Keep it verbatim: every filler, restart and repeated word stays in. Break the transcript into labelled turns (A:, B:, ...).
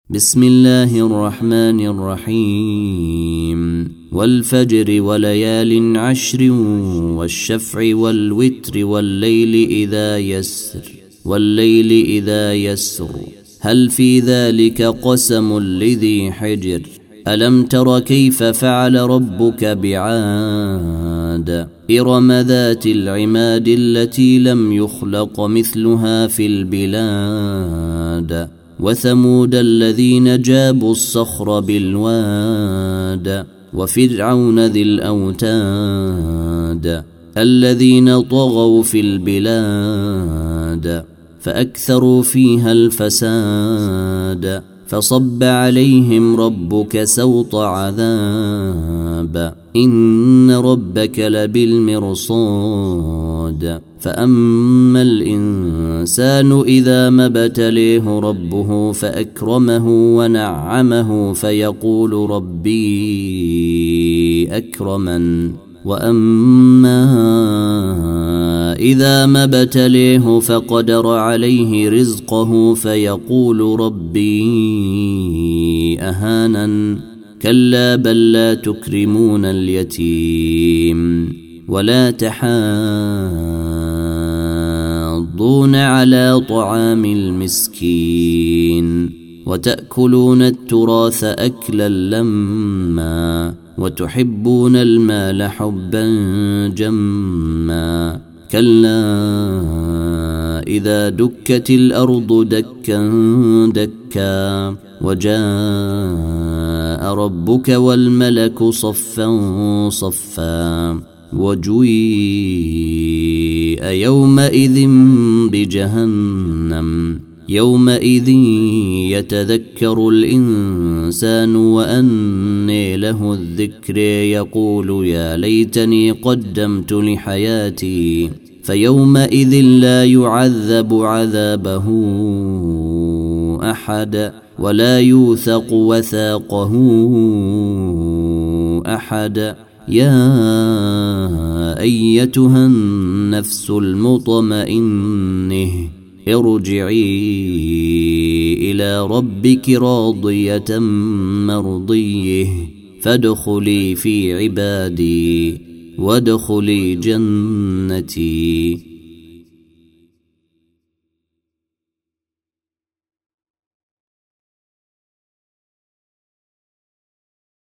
A: بسم الله الرحمن الرحيم والفجر وليال عشر والشفع والوتر والليل إذا يسر والليل إذا يسر هل في ذلك قسم لذي حجر ألم تر كيف فعل ربك بعاد إرم ذات العماد التي لم يخلق مثلها في البلاد وثمود الذين جابوا الصخر بالواد وفرعون ذي الأوتاد الذين طغوا في البلاد فأكثروا فيها الفساد فصب عليهم ربك سوط عذاب إن ربك لبالمرصاد فأما الإنسان إذا ما ابتليه ربه فأكرمه ونعمه فيقول ربي أكرمن وأما إذا ما ابتليه فقدر عليه رزقه فيقول ربي أهانن كلا بل لا تكرمون اليتيم ولا تحاضون على طعام المسكين وتأكلون التراث أكلا لما وتحبون المال حبا جما كلا إذا دكت الأرض دكا دكا وجاء ربك والملك صفا صفا وجيء يومئذ بجهنم يومئذ يتذكر الإنسان وأنى له الذكر يقول يا ليتني قدمت لحياتي فيومئذ لا يعذب عذابه أحد ولا يوثق وثاقه أحد يا أيتها النفس المطمئنة ارجعي إلى ربك راضية مرضية فادخلي في عبادي وادخلي جنتي.